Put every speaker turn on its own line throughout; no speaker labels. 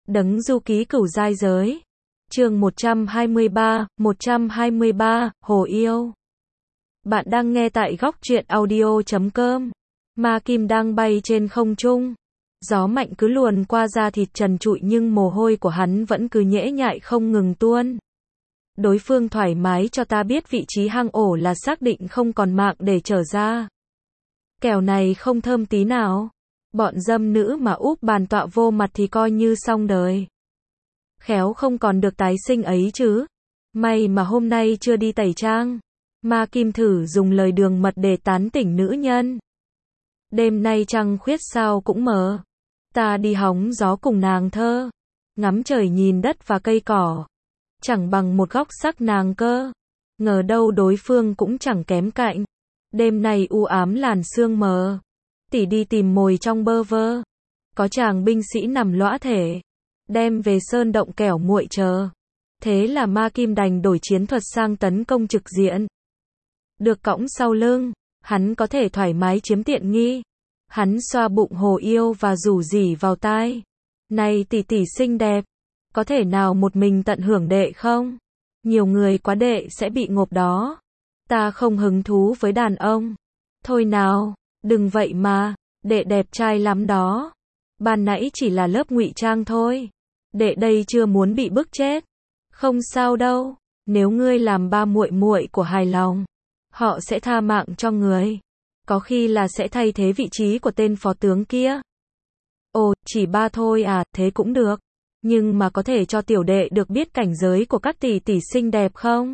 Đấng du ký cửu giai giới. Chương 123, Hồ Yêu. Bạn đang nghe tại góc truyện audio.com. Ma kim đang bay trên không trung. Gió mạnh cứ luồn qua da thịt trần trụi nhưng mồ hôi của hắn vẫn cứ nhễ nhại không ngừng tuôn. Đối phương thoải mái cho ta biết vị trí hang ổ là xác định không còn mạng để trở ra. Kẻo này không thơm tí nào. Bọn dâm nữ mà úp bàn tọa vô mặt thì coi như xong đời. Khéo không còn được tái sinh ấy chứ. May mà hôm nay chưa đi tẩy trang. Ma kim thử dùng lời đường mật để tán tỉnh nữ nhân. Đêm nay trăng khuyết sao cũng mờ. Ta đi hóng gió cùng nàng thơ. Ngắm trời nhìn đất và cây cỏ. Chẳng bằng một góc sắc nàng cơ. Ngờ đâu đối phương cũng chẳng kém cạnh. Đêm nay u ám làn sương mờ. Tỷ đi tìm mồi trong bơ vơ. Có chàng binh sĩ nằm lõa thể. Đem về sơn động kẻo muội chờ. Thế là ma kim đành đổi chiến thuật sang tấn công trực diện. Được cõng sau lưng, hắn có thể thoải mái chiếm tiện nghi. Hắn xoa bụng Hồ Yêu và rủ rỉ vào tai. Này tỷ tỷ xinh đẹp, có thể nào một mình tận hưởng đệ không? Nhiều người quá đệ sẽ bị ngộp đó. Ta không hứng thú với đàn ông. Thôi nào, đừng vậy mà, đệ đẹp trai lắm đó. Ban nãy chỉ là lớp ngụy trang thôi. Đệ đây chưa muốn bị bức chết. Không sao đâu, nếu ngươi làm ba muội muội của hài lòng, họ sẽ tha mạng cho người. Có khi là sẽ thay thế vị trí của tên phó tướng kia. Ồ, chỉ ba thôi à, thế cũng được. Nhưng mà có thể cho tiểu đệ được biết cảnh giới của các tỷ tỷ xinh đẹp không?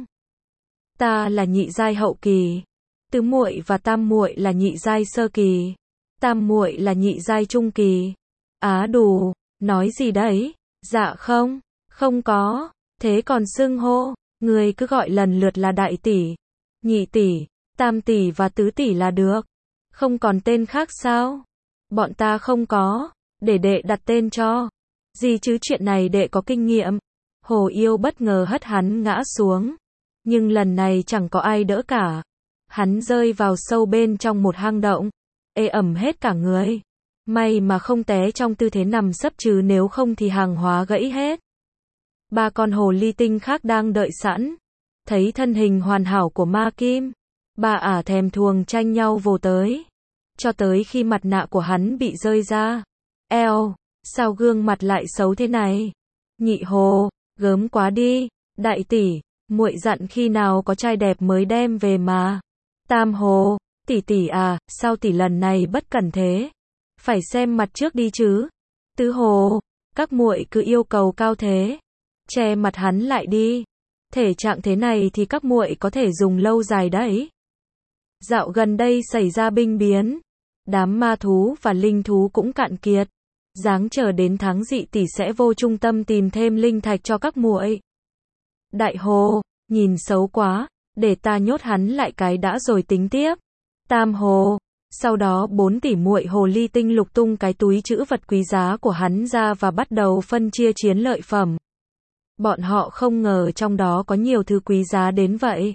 Ta là nhị giai hậu kỳ, tứ muội và tam muội là nhị giai sơ kỳ, tam muội là nhị giai trung kỳ. Á đù, nói gì đấy? Dạ không, không có. Thế còn xưng hô, người cứ gọi lần lượt là đại tỷ, nhị tỷ, tam tỷ và tứ tỷ là được. Không còn tên khác sao? Bọn ta không có, để đệ đặt tên cho. Gì chứ chuyện này đệ có kinh nghiệm. Hồ Yêu bất ngờ hất hắn ngã xuống. Nhưng lần này chẳng có ai đỡ cả. Hắn rơi vào sâu bên trong một hang động. Ê ẩm hết cả người. May mà không té trong tư thế nằm sấp chứ nếu không thì hàng hóa gãy hết. Ba con hồ ly tinh khác đang đợi sẵn. Thấy thân hình hoàn hảo của ma kim. Ba ả thèm thuồng tranh nhau vồ tới. Cho tới khi mặt nạ của hắn bị rơi ra. Eo, sao gương mặt lại xấu thế này? Nhị hồ, gớm quá đi. Đại tỷ, muội dặn khi nào có trai đẹp mới đem về mà. Tam hồ, tỷ tỷ à, sao tỷ lần này bất cẩn thế? Phải xem mặt trước đi chứ. Tứ hồ, các muội cứ yêu cầu cao thế. Che mặt hắn lại đi. Thể trạng thế này thì các muội có thể dùng lâu dài đấy. Dạo gần đây xảy ra binh biến. Đám ma thú và linh thú cũng cạn kiệt. Ráng chờ đến tháng dị tỷ sẽ vô trung tâm tìm thêm linh thạch cho các muội. Đại hồ, nhìn xấu quá, để ta nhốt hắn lại cái đã rồi tính tiếp. Tam hồ, sau đó 4 tỷ muội hồ ly tinh lục tung cái túi trữ vật quý giá của hắn ra và bắt đầu phân chia chiến lợi phẩm. Bọn họ không ngờ trong đó có nhiều thứ quý giá đến vậy.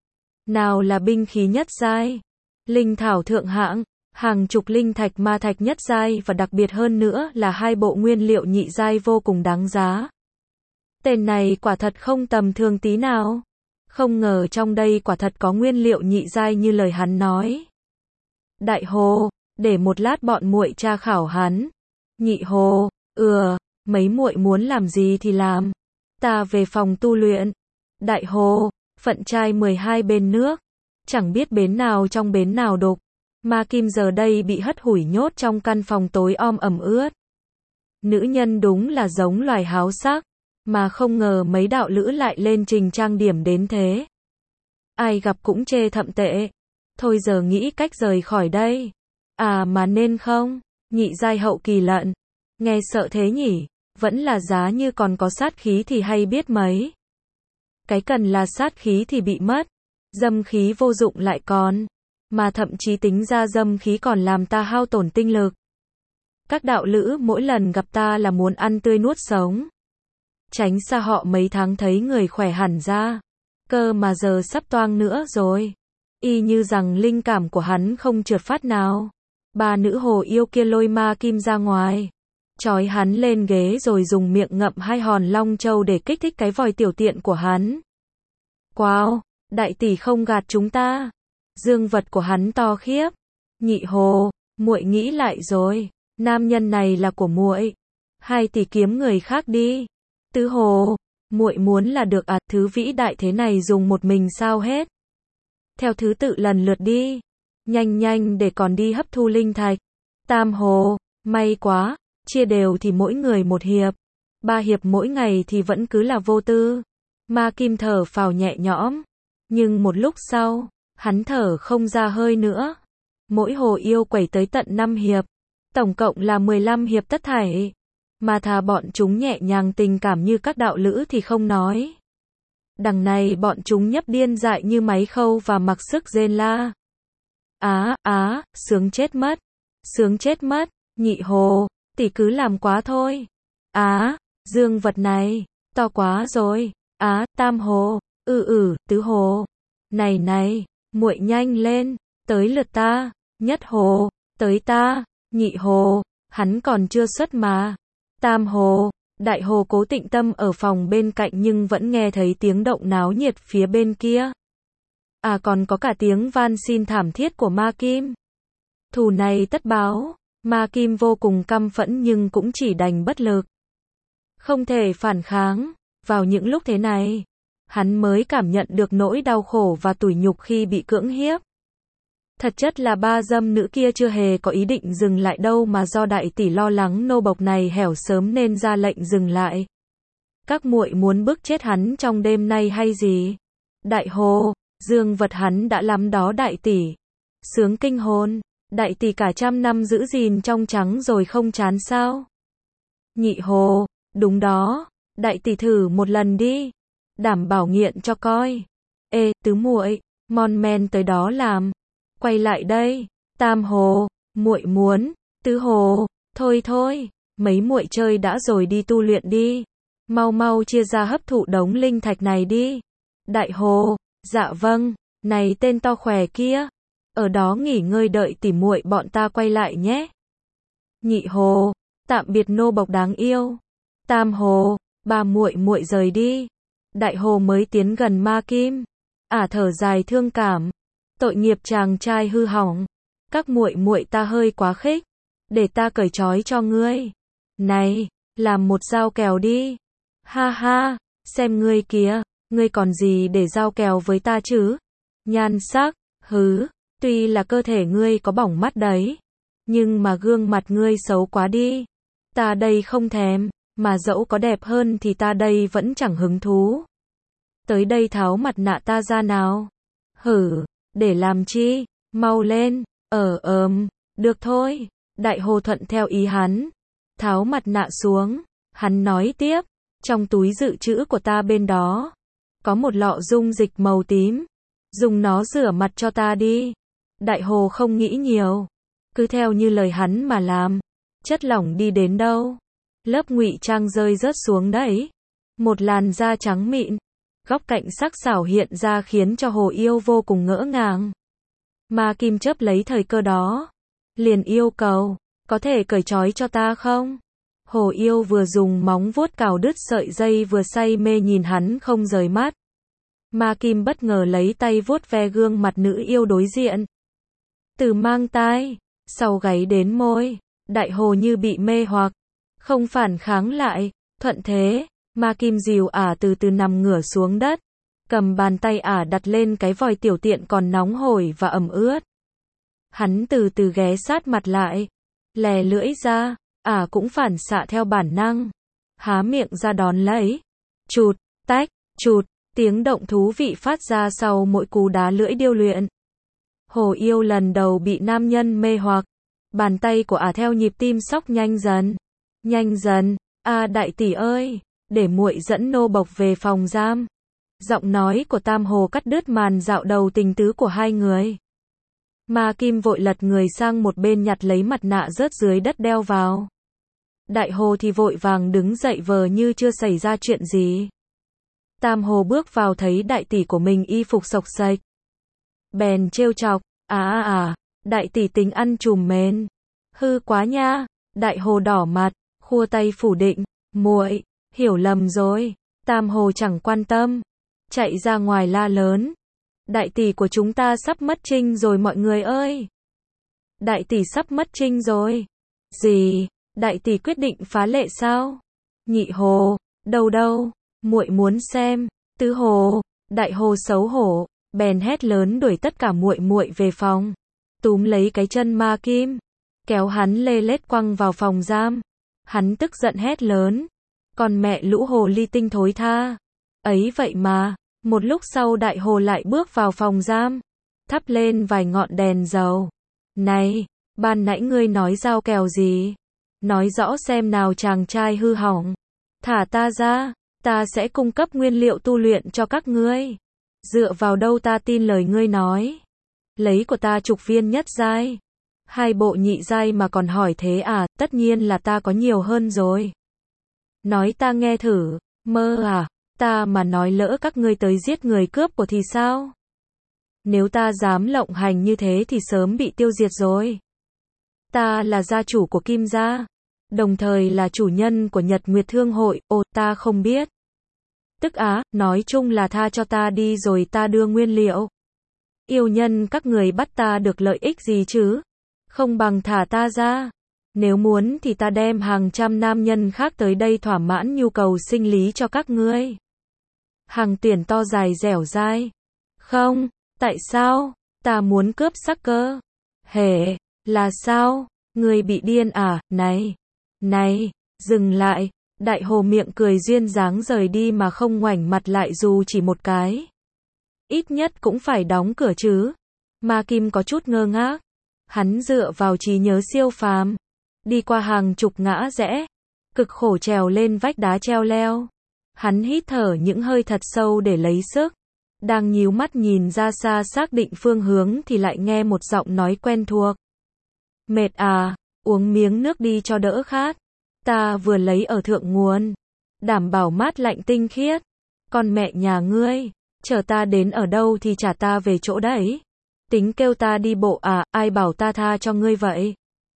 Nào là binh khí nhất giai, linh thảo thượng hạng, hàng chục linh thạch ma thạch nhất giai và đặc biệt hơn nữa là 2 bộ nguyên liệu nhị giai vô cùng đáng giá. Tên này quả thật không tầm thường tí nào. Không ngờ trong đây quả thật có nguyên liệu nhị giai như lời hắn nói. Đại hồ, để một lát bọn muội tra khảo hắn. Nhị hồ, mấy muội muốn làm gì thì làm. Ta về phòng tu luyện. Đại hồ, phận trai 12 bên nước. Chẳng biết bến nào trong bến nào đục. Ma kim giờ đây bị hất hủi nhốt trong căn phòng tối om ẩm ướt. Nữ nhân đúng là giống loài háo sắc. Mà không ngờ mấy đạo lữ lại lên trình trang điểm đến thế. Ai gặp cũng chê thậm tệ. Thôi giờ nghĩ cách rời khỏi đây. À mà nên không? Nhị giai hậu kỳ lận. Nghe sợ thế nhỉ? Vẫn là giá như còn có sát khí thì hay biết mấy. Cái cần là sát khí thì bị mất. Dâm khí vô dụng lại còn. Mà thậm chí tính ra dâm khí còn làm ta hao tổn tinh lực. Các đạo lữ mỗi lần gặp ta là muốn ăn tươi nuốt sống. Tránh xa họ mấy tháng thấy người khỏe hẳn ra. Cơ mà giờ sắp toang nữa rồi. Y như rằng linh cảm của hắn không trượt phát nào. Ba nữ hồ yêu kia lôi ma kim ra ngoài. trói hắn lên ghế rồi dùng miệng ngậm 2 hòn long châu để kích thích cái vòi tiểu tiện của hắn. Wow, đại tỷ không gạt chúng ta. Dương vật của hắn to khiếp. Nhị Hồ, muội nghĩ lại rồi, nam nhân này là của muội. 2 tỷ kiếm người khác đi. Tứ Hồ, muội muốn là được à, thứ vĩ đại thế này dùng một mình sao hết. Theo thứ tự lần lượt đi. Nhanh nhanh để còn đi hấp thu linh thạch. Tam Hồ, may quá, chia đều thì mỗi người 1 hiệp. 3 hiệp mỗi ngày thì vẫn cứ là vô tư. Ma Kim thở phào nhẹ nhõm. Nhưng một lúc sau, hắn thở không ra hơi nữa. Mỗi hồ yêu quẩy tới tận 5 hiệp. Tổng cộng là 15 hiệp tất thảy. Mà thà bọn chúng nhẹ nhàng tình cảm như các đạo lữ thì không nói. Đằng này bọn chúng nhấp điên dại như máy khâu và mặc sức rên la. Sướng chết mất. Sướng chết mất. Nhị Hồ, tỷ cứ làm quá thôi. Dương vật này, to quá rồi. Tam Hồ, Tứ Hồ. Này, muội nhanh lên, tới lượt ta. Nhất Hồ, tới ta. Nhị Hồ, hắn còn chưa xuất mà. Tam Hồ, Đại Hồ cố tĩnh tâm ở phòng bên cạnh nhưng vẫn nghe thấy tiếng động náo nhiệt phía bên kia. Còn có cả tiếng van xin thảm thiết của Ma Kim. Thù này tất báo. Ma Kim vô cùng căm phẫn nhưng cũng chỉ đành bất lực. Không thể phản kháng. Vào những lúc thế này, hắn mới cảm nhận được nỗi đau khổ và tủi nhục khi bị cưỡng hiếp. Thật chất là 3 dâm nữ kia chưa hề có ý định dừng lại đâu mà do đại tỷ lo lắng nô bộc này hẻo sớm nên ra lệnh dừng lại. Các muội muốn bức chết hắn trong đêm nay hay gì? Đại Hồ, dương vật hắn đã lắm đó đại tỷ. Sướng kinh hồn, đại tỷ cả 100 năm giữ gìn trong trắng rồi không chán sao? Nhị Hồ, đúng đó, đại tỷ thử một lần đi. Đảm bảo nghiện cho coi. Tứ muội, mon men tới đó làm. Quay lại đây. Tam Hồ, muội muốn. Tứ Hồ, thôi, mấy muội chơi đã rồi đi tu luyện đi. Mau chia ra hấp thụ đống linh thạch này đi. Đại Hồ, dạ vâng, này tên to khỏe kia, ở đó nghỉ ngơi đợi tỉ muội bọn ta quay lại nhé. Nhị Hồ, tạm biệt nô bộc đáng yêu. Tam Hồ, ba muội rời đi. Đại Hồ mới tiến gần Ma Kim, thở dài thương cảm. Tội nghiệp chàng trai hư hỏng. Các muội ta hơi quá khích. Để ta cởi trói cho ngươi. Này, làm một dao kèo đi. Ha, xem ngươi kìa, ngươi còn gì để giao kèo với ta chứ? Nhan sắc, tuy là cơ thể ngươi có bỏng mắt đấy, nhưng mà gương mặt ngươi xấu quá đi. Ta đây không thèm, mà dẫu có đẹp hơn thì ta đây vẫn chẳng hứng thú. Tới đây tháo mặt nạ ta ra nào. Để làm chi? Mau lên. Được thôi. Đại Hồ thuận theo ý hắn. Tháo mặt nạ xuống. Hắn nói tiếp. Trong túi dự trữ của ta bên đó, có một lọ dung dịch màu tím. Dùng nó rửa mặt cho ta đi. Đại Hồ không nghĩ nhiều. Cứ theo như lời hắn mà làm. Chất lỏng đi đến đâu? Lớp ngụy trang rơi rớt xuống đấy. Một làn da trắng mịn. Góc cạnh sắc sảo hiện ra khiến cho Hồ Yêu vô cùng ngỡ ngàng. Ma Kim chớp lấy thời cơ đó. Liền yêu cầu. Có thể cởi trói cho ta không? Hồ Yêu vừa dùng móng vuốt cào đứt sợi dây vừa say mê nhìn hắn không rời mắt. Ma Kim bất ngờ lấy tay vuốt ve gương mặt nữ yêu đối diện. Từ mang tai, sau gáy đến môi, Đại Hồ như bị mê hoặc. Không phản kháng lại, thuận thế, Ma Kim dìu từ từ nằm ngửa xuống đất. Cầm bàn tay đặt lên cái vòi tiểu tiện còn nóng hổi và ẩm ướt. Hắn từ từ ghé sát mặt lại. Lè lưỡi ra, cũng phản xạ theo bản năng. Há miệng ra đón lấy. Chụt, tách, chụt, tiếng động thú vị phát ra sau mỗi cú đá lưỡi điêu luyện. Hồ Yêu lần đầu bị nam nhân mê hoặc. Bàn tay của theo nhịp tim sóc nhanh dần. Nhanh dần, đại tỷ ơi, để muội dẫn nô bộc về phòng giam. Giọng nói của Tam Hồ cắt đứt màn dạo đầu tình tứ của hai người. Ma Kim vội lật người sang một bên nhặt lấy mặt nạ rớt dưới đất đeo vào. Đại Hồ thì vội vàng đứng dậy vờ như chưa xảy ra chuyện gì. Tam Hồ bước vào thấy đại tỷ của mình y phục xộc xệch. Bèn trêu chọc, đại tỷ tính ăn trùm mền. Hư quá nha. Đại Hồ đỏ mặt, khua tay phủ định, muội, hiểu lầm rồi. Tam Hồ chẳng quan tâm, chạy ra ngoài la lớn. Đại tỷ của chúng ta sắp mất trinh rồi mọi người ơi. Đại tỷ sắp mất trinh rồi. Gì? Đại tỷ quyết định phá lệ sao? Nhị Hồ, đâu đâu, muội muốn xem. Tứ Hồ, Đại Hồ xấu hổ, bèn hét lớn đuổi tất cả muội muội về phòng. Túm lấy cái chân Ma Kim, kéo hắn lê lết quăng vào phòng giam. Hắn tức giận hét lớn, còn mẹ lũ hồ ly tinh thối tha. Ấy vậy mà, một lúc sau Đại Hồ lại bước vào phòng giam, thắp lên vài ngọn đèn dầu. Này, ban nãy ngươi nói dao kèo gì? Nói rõ xem nào chàng trai hư hỏng. Thả ta ra, ta sẽ cung cấp nguyên liệu tu luyện cho các ngươi. Dựa vào đâu ta tin lời ngươi nói? Lấy của ta chục viên nhất giai, 2 bộ nhị giai mà còn hỏi thế à? Tất nhiên là ta có nhiều hơn rồi. Nói ta nghe thử, mơ à? Ta mà nói lỡ các ngươi tới giết người cướp của thì sao? Nếu ta dám lộng hành như thế thì sớm bị tiêu diệt rồi. Ta là gia chủ của Kim gia, đồng thời là chủ nhân của Nhật Nguyệt Thương hội. Ồ, ta không biết. Tức á, nói chung là tha cho ta đi rồi ta đưa nguyên liệu. Yêu nhân các người bắt ta được lợi ích gì chứ? Không bằng thả ta ra. Nếu muốn thì ta đem hàng trăm nam nhân khác tới đây thỏa mãn nhu cầu sinh lý cho các ngươi. Hàng Tuyển to dài dẻo dai. Không, tại sao? Ta muốn cướp sắc cơ. Hề, là sao? Ngươi bị điên à? Này, dừng lại. Đại Hồ miệng cười duyên dáng rời đi mà không ngoảnh mặt lại dù chỉ một cái. Ít nhất cũng phải đóng cửa chứ. Ma Kim có chút ngơ ngác. Hắn dựa vào trí nhớ siêu phàm, đi qua hàng chục ngã rẽ, cực khổ trèo lên vách đá treo leo. Hắn hít thở những hơi thật sâu để lấy sức. Đang nhíu mắt nhìn ra xa xác định phương hướng thì lại nghe một giọng nói quen thuộc. Mệt à, uống miếng nước đi cho đỡ khát. Ta vừa lấy ở thượng nguồn, đảm bảo mát lạnh tinh khiết. Con mẹ nhà ngươi, chờ ta đến ở đâu thì trả ta về chỗ đấy. Tính kêu ta đi bộ à, ai bảo ta tha cho ngươi vậy?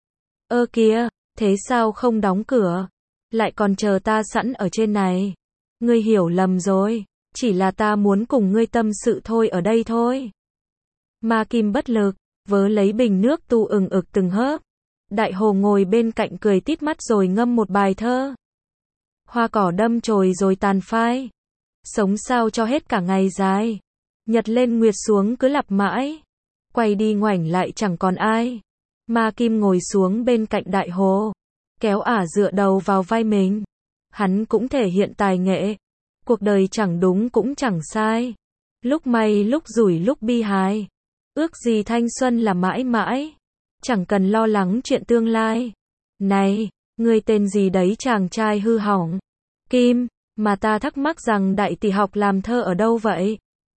Ơ kìa, thế sao không đóng cửa? Lại còn chờ ta sẵn ở trên này. Ngươi hiểu lầm rồi, chỉ là ta muốn cùng ngươi tâm sự thôi ở đây thôi. Ma Kim bất lực, vớ lấy bình nước tu ừng ực từng hớp. Đại Hồ ngồi bên cạnh cười tít mắt rồi ngâm một bài thơ. Hoa cỏ đâm chồi rồi tàn phai, sống sao cho hết cả ngày dài. Nhật lên nguyệt xuống cứ lặp mãi, quay đi ngoảnh lại chẳng còn ai. Ma Kim ngồi xuống bên cạnh Đại Hồ, kéo ả dựa đầu vào vai mình. Hắn cũng thể hiện tài nghệ. Cuộc đời chẳng đúng cũng chẳng sai, lúc may lúc rủi lúc bi hài. Ước gì thanh xuân là mãi mãi, chẳng cần lo lắng chuyện tương lai. Này, ngươi tên gì đấy chàng trai hư hỏng? Kim, mà ta thắc mắc rằng đại tỷ học làm thơ ở đâu vậy?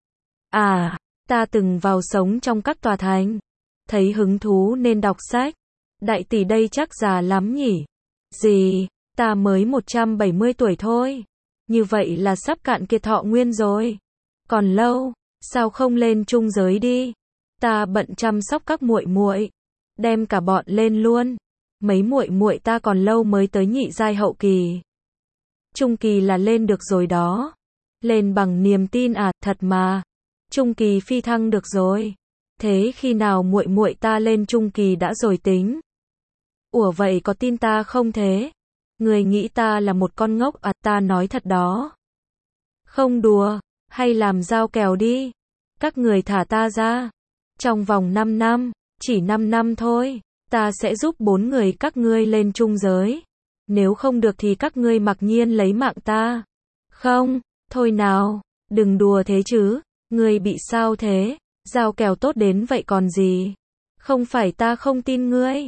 À, ta từng vào sống trong các tòa thành, thấy hứng thú nên đọc sách. Đại tỷ đây chắc già lắm nhỉ? Gì, ta mới 170 tuổi thôi. Như vậy là sắp cạn kiệt thọ nguyên rồi. Còn lâu, sao không lên trung giới đi? Ta bận chăm sóc các muội muội, đem cả bọn lên luôn. Mấy muội muội ta còn lâu mới tới nhị giai hậu kỳ. Trung kỳ là lên được rồi đó. Lên bằng niềm tin à, thật mà. Trung kỳ phi thăng được rồi. Thế khi nào muội muội ta lên trung kỳ đã rồi tính? Ủa vậy có tin ta không thế? Người nghĩ ta là một con ngốc à? Ta nói thật đó. Không đùa, hay làm giao kèo đi. Các người thả ta ra. Trong vòng 5 năm, chỉ 5 năm thôi, ta sẽ giúp 4 người các ngươi lên trung giới. Nếu không được thì các ngươi mặc nhiên lấy mạng ta. Không, thôi nào, đừng đùa thế chứ. Ngươi bị sao thế? Giao kèo tốt đến vậy còn gì? Không phải ta không tin ngươi.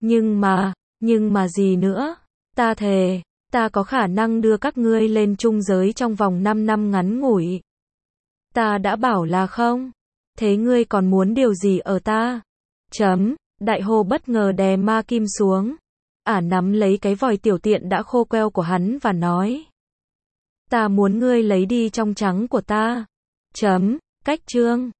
Nhưng mà gì nữa? Ta thề, ta có khả năng đưa các ngươi lên trung giới trong vòng 5 năm ngắn ngủi. Ta đã bảo là không. Thế ngươi còn muốn điều gì ở ta? Đại Hồ bất ngờ đè Ma Kim xuống. Ả nắm lấy cái vòi tiểu tiện đã khô queo của hắn và nói. Ta muốn ngươi lấy đi trong trắng của ta. Cách chương.